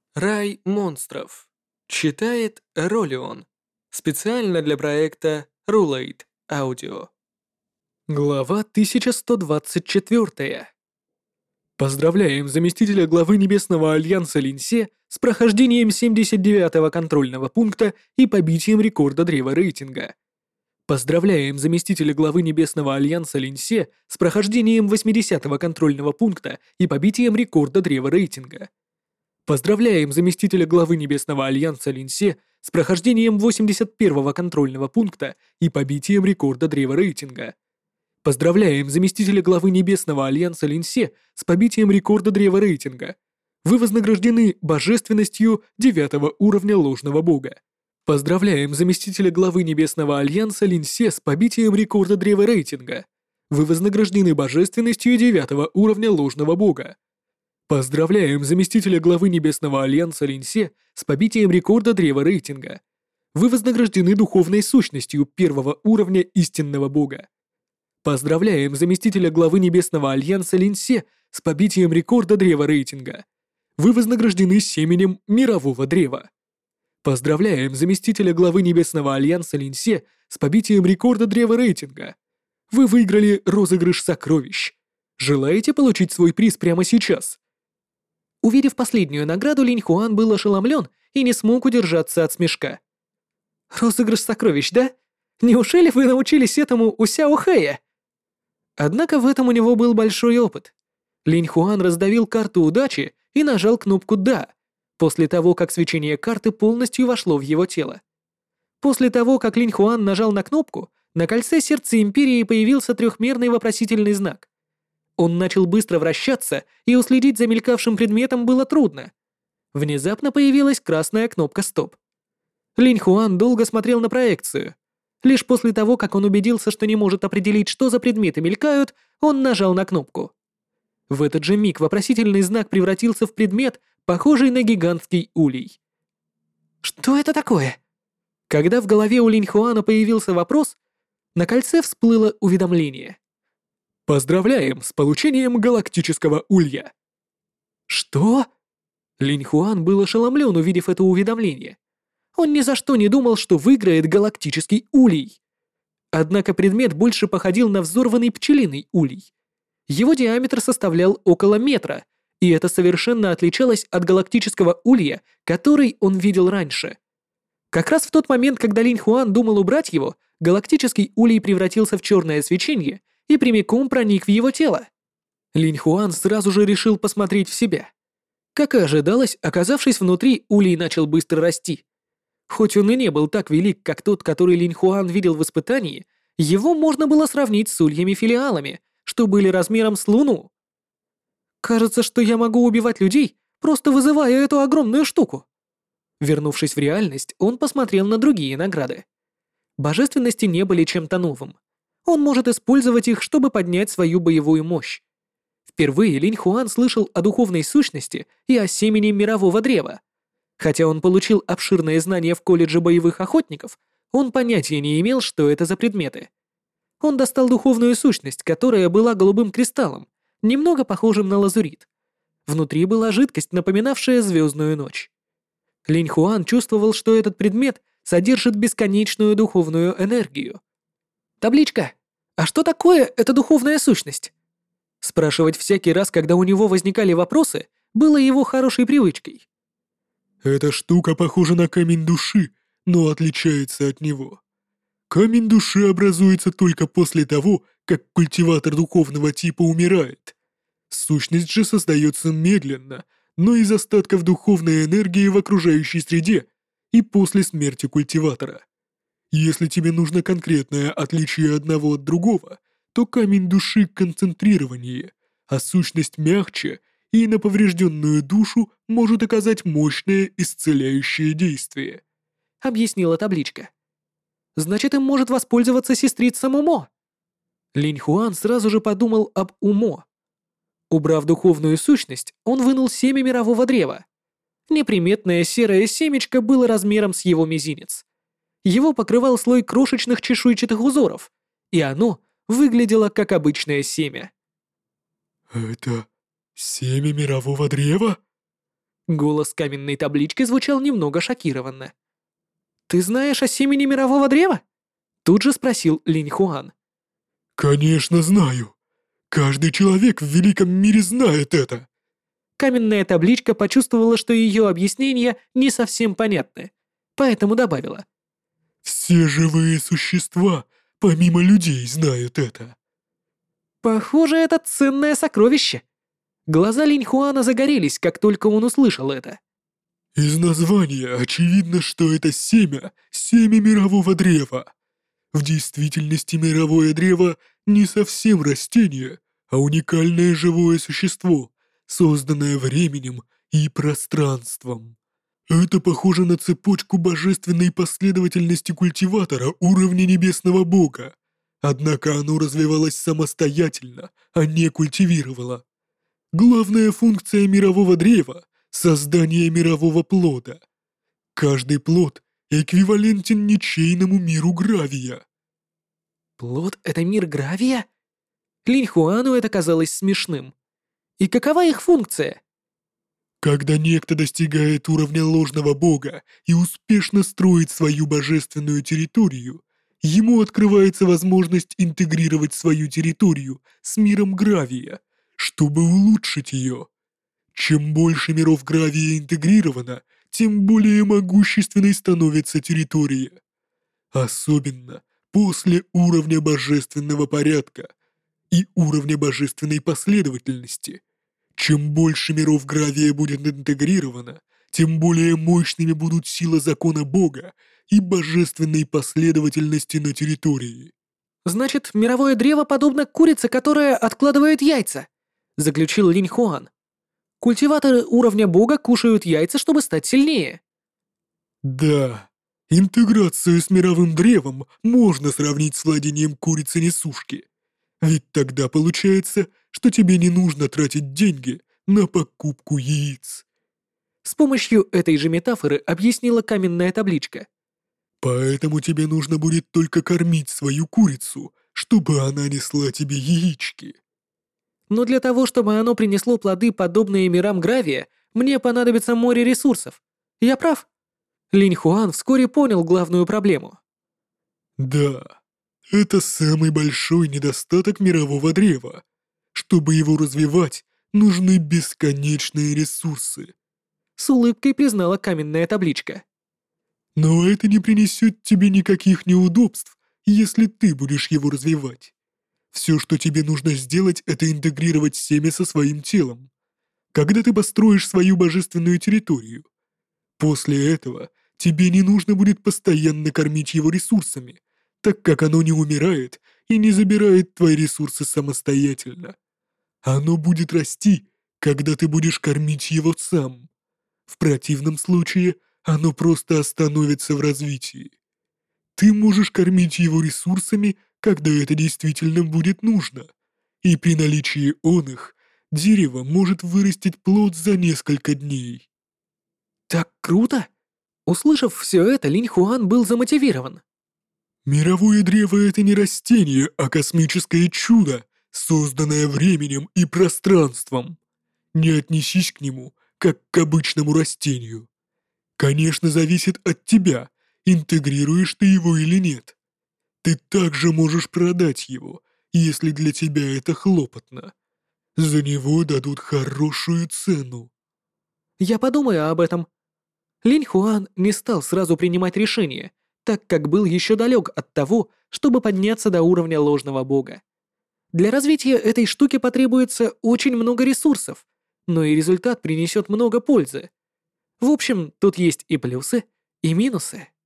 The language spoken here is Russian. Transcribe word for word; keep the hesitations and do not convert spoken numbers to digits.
Рай монстров. Читает Ролион. Специально для проекта Rulate Audio. Глава тысяча сто двадцать четыре. Поздравляем заместителя главы Небесного Альянса Линсе с прохождением семьдесят девятого контрольного пункта и побитием рекорда древа рейтинга. Поздравляем заместителя главы Небесного Альянса Линсе с прохождением восьмидесятого контрольного пункта и побитием рекорда древа рейтинга. Поздравляем заместителя главы Небесного Альянса Линсе с прохождением восемьдесят первого контрольного пункта и побитием рекорда древа рейтинга. Поздравляем заместителя главы Небесного Альянса Линсе с побитием рекорда древа рейтинга. Вы вознаграждены божественностью девятого уровня ложного бога. Поздравляем заместителя главы Небесного Альянса Линсе с побитием рекорда древа рейтинга. Вы вознаграждены божественностью девятого уровня ложного бога. Поздравляем заместителя главы Небесного Альянса Линсе с побитием рекорда древа рейтинга. Вы вознаграждены духовной сущностью первого уровня истинного бога. Поздравляем заместителя главы Небесного Альянса Линсе с побитием рекорда древа рейтинга. Вы вознаграждены семенем мирового древа. Поздравляем заместителя главы Небесного Альянса Линсе с побитием рекорда древа рейтинга. Вы выиграли розыгрыш сокровищ. Желаете получить свой приз прямо сейчас? Увидев последнюю награду, Линь Хуан был ошеломлен и не смог удержаться от смешка. «Розыгрыш сокровищ, да? Неужели вы научились этому у Сяо Хэя?» Однако в этом у него был большой опыт. Линь Хуан раздавил карту удачи и нажал кнопку «Да», после того, как свечение карты полностью вошло в его тело. После того, как Линь Хуан нажал на кнопку, на кольце сердца Империи появился трехмерный вопросительный знак. Он начал быстро вращаться, и уследить за мелькавшим предметом было трудно. Внезапно появилась красная кнопка «Стоп». Линь Хуан долго смотрел на проекцию. Лишь после того, как он убедился, что не может определить, что за предметы мелькают, он нажал на кнопку. В этот же миг вопросительный знак превратился в предмет, похожий на гигантский улей. «Что это такое?» Когда в голове у Линь Хуана появился вопрос, на кольце всплыло уведомление. «Поздравляем с получением галактического улья!» «Что?» Линь Хуан был ошеломлен, увидев это уведомление. Он ни за что не думал, что выиграет галактический улей. Однако предмет больше походил на взорванный пчелиный улей. Его диаметр составлял около метра, и это совершенно отличалось от галактического улья, который он видел раньше. Как раз в тот момент, когда Линь Хуан думал убрать его, галактический улей превратился в черное свечение и прямиком проник в его тело. Линь Хуан сразу же решил посмотреть в себя. Как и ожидалось, оказавшись внутри, улей начал быстро расти. Хоть он и не был так велик, как тот, который Линь Хуан видел в испытании, его можно было сравнить с ульями-филиалами, что были размером с Луну. «Кажется, что я могу убивать людей, просто вызывая эту огромную штуку». Вернувшись в реальность, он посмотрел на другие награды. Божественности не были чем-то новым. Он может использовать их, чтобы поднять свою боевую мощь. Впервые Линь Хуан слышал о духовной сущности и о семени мирового древа. Хотя он получил обширные знания в колледже боевых охотников, он понятия не имел, что это за предметы. Он достал духовную сущность, которая была голубым кристаллом, немного похожим на лазурит. Внутри была жидкость, напоминавшая звездную ночь. Линь Хуан чувствовал, что этот предмет содержит бесконечную духовную энергию. «Табличка! А что такое эта духовная сущность?» Спрашивать всякий раз, когда у него возникали вопросы, было его хорошей привычкой. Эта штука похожа на камень души, но отличается от него. Камень души образуется только после того, как культиватор духовного типа умирает. Сущность же создается медленно, но из остатков духовной энергии в окружающей среде и после смерти культиватора. Если тебе нужно конкретное отличие одного от другого, то камень души концентрированнее, а сущность мягче, и на поврежденную душу может оказать мощное исцеляющее действие», — объяснила табличка. «Значит, им может воспользоваться сестрица Момо». Линь Хуан сразу же подумал об Умо. Убрав духовную сущность, он вынул семя мирового древа. Неприметное серое семечко было размером с его мизинец. Его покрывал слой крошечных чешуйчатых узоров, и оно выглядело как обычное семя. «Это семя мирового древа?» Голос каменной таблички звучал немного шокированно. «Ты знаешь о семени мирового древа?» Тут же спросил Линь Хуан. «Конечно знаю. Каждый человек в великом мире знает это». Каменная табличка почувствовала, что ее объяснения не совсем понятны, поэтому добавила. «Все живые существа, помимо людей, знают это». «Похоже, это ценное сокровище». Глаза Линь Хуана загорелись, как только он услышал это. «Из названия очевидно, что это семя, семя мирового древа. В действительности мировое древо не совсем растение, а уникальное живое существо, созданное временем и пространством. Это похоже на цепочку божественной последовательности культиватора уровня небесного бога. Однако оно развивалось самостоятельно, а не культивировало. Главная функция мирового древа — создание мирового плода. Каждый плод эквивалентен ничейному миру гравия». Плод — это мир гравия? Линь Хуану это казалось смешным. И какова их функция? Когда некто достигает уровня ложного бога и успешно строит свою божественную территорию, ему открывается возможность интегрировать свою территорию с миром гравия, чтобы улучшить ее. Чем больше миров гравия интегрировано, тем более могущественной становится территория. Особенно после уровня божественного порядка и уровня божественной последовательности. Чем больше миров гравия будет интегрировано, тем более мощными будут сила закона Бога и божественной последовательности на территории. Значит, мировое древо подобно курице, которая откладывает яйца, заключил Линь Хуан. Культиваторы уровня бога кушают яйца, чтобы стать сильнее. Да, интеграцию с мировым древом можно сравнить с владением курицы-несушки. Ведь тогда получается, что тебе не нужно тратить деньги на покупку яиц. С помощью этой же метафоры объяснила каменная табличка. Поэтому тебе нужно будет только кормить свою курицу, чтобы она несла тебе яички. Но для того, чтобы оно принесло плоды, подобные мирам гравия, мне понадобится море ресурсов. Я прав? Линь Хуан вскоре понял главную проблему. Да, это самый большой недостаток мирового древа. Чтобы его развивать, нужны бесконечные ресурсы. С улыбкой признала каменная табличка. Но это не принесет тебе никаких неудобств, если ты будешь его развивать. Все, что тебе нужно сделать, это интегрировать семя со своим телом. Когда ты построишь свою божественную территорию. После этого тебе не нужно будет постоянно кормить его ресурсами, так как оно не умирает и не забирает твои ресурсы самостоятельно. Оно будет расти, когда ты будешь кормить его сам. В противном случае оно просто остановится в развитии. Ты можешь кормить его ресурсами, когда это действительно будет нужно. И при наличии он их, дерево может вырастить плод за несколько дней. Так круто! Услышав все это, Линь Хуан был замотивирован. Мировое древо — это не растение, а космическое чудо, созданное временем и пространством. Не отнесись к нему, как к обычному растению. Конечно, зависит от тебя, интегрируешь ты его или нет. Ты также можешь продать его, если для тебя это хлопотно. За него дадут хорошую цену. Я подумаю об этом. Линь Хуан не стал сразу принимать решение, так как был еще далек от того, чтобы подняться до уровня ложного бога. Для развития этой штуки потребуется очень много ресурсов, но и результат принесет много пользы. В общем, тут есть и плюсы, и минусы.